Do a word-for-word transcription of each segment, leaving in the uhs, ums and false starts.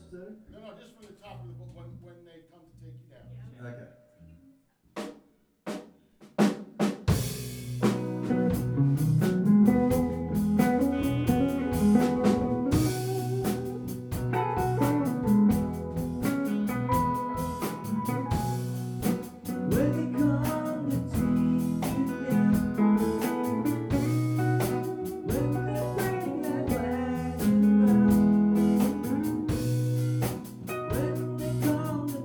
too? No, no, just from the top of the book when, when they come to take you down. Okay. When they come to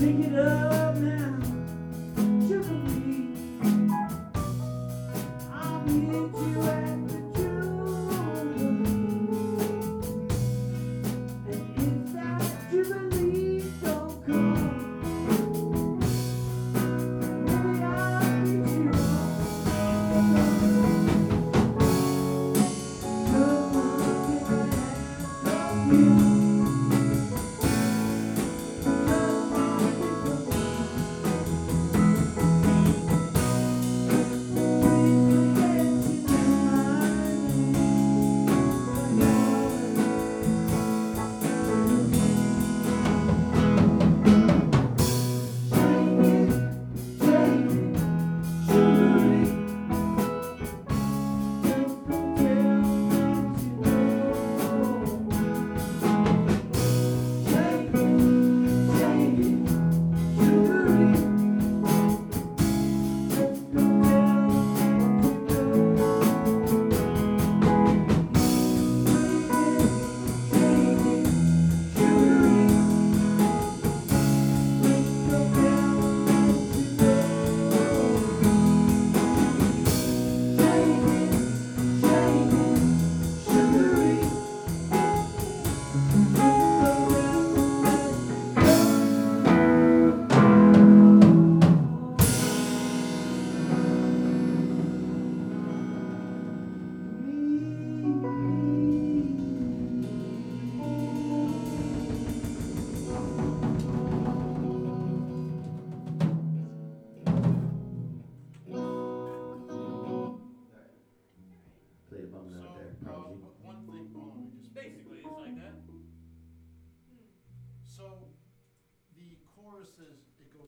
Take it up now, sugar me. I'll meet you at the jubilee. And if that jubilee don't come, maybe I'll meet you up. Good luck in the hands of you. Played a bum So, out there, uh, Prodigy. but one thing, hold on, let me just. Basically, it's like that. So, the choruses